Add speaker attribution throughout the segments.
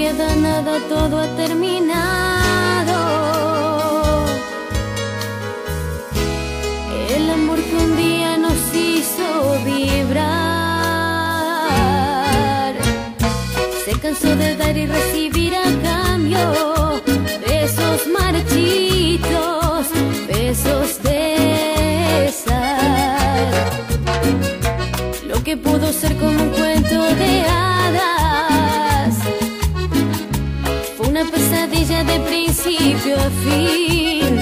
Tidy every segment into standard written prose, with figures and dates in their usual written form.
Speaker 1: queda nada, todo ha terminado. El amor que un día nos hizo vibrar se cansó de dar y recibir a cambio besos marchitos, besos de sal. Lo que pudo ser como un cuento de hadas fue una pesadilla de principio a fin.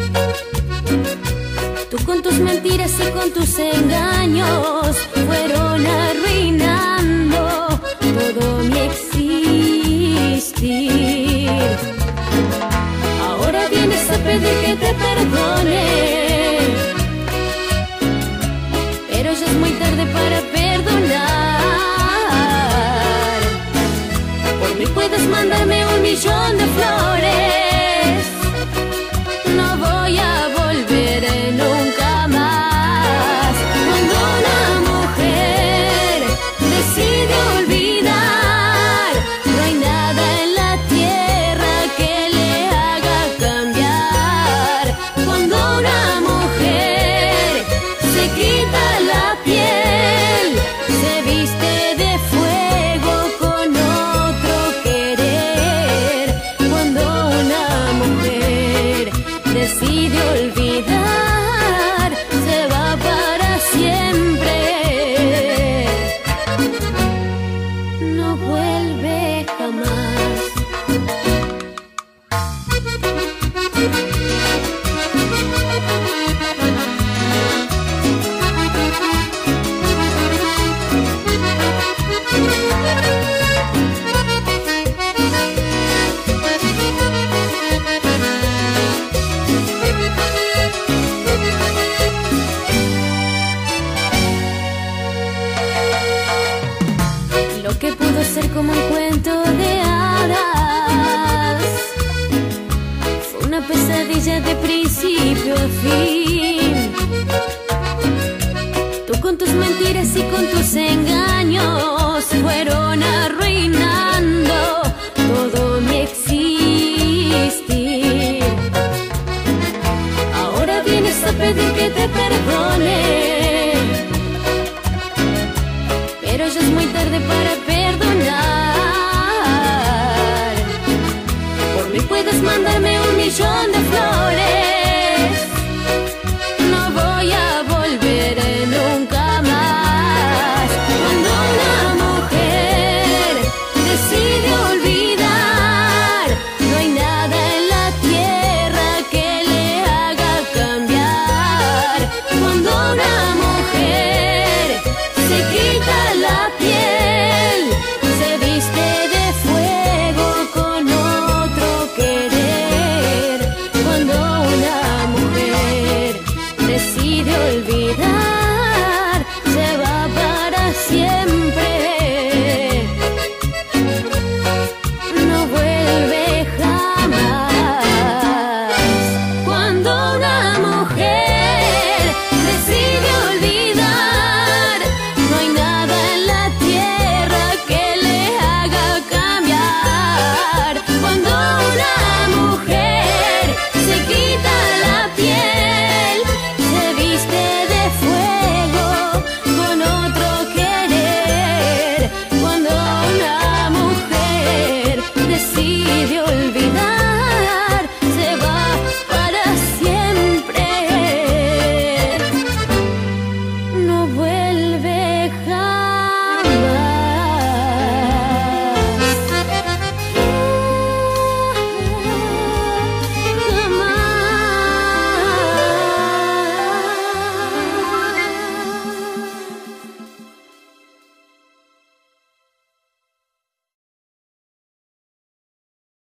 Speaker 1: Tú con tus mentiras y con tus engaños fueron arruinando todo mi existir. Ahora vienes a pedir que te perdone, pero ya es muy tarde para perdonar. Por mí puedes mandarme 1.000.000 de flores, no voy a volver nunca más. Cuando una mujer decide olvidar, no hay nada en la tierra que le haga cambiar. Cuando una mujer se quita la piel, se viste de fuego con otro querer. Cuando una mujer decide olvidar, se va para siempre, no vuelve jamás. Lo que pudo ser como un cuento de hadas fue una pesadilla de principio a fin. Tú con tus mentiras y con tus engaños fueron arruinando todo mi existir. Ahora vienes a pedir que te perdone, pero ya es muy tarde para perdonar. Por mí puedes mandarme 1.000.000 de flores,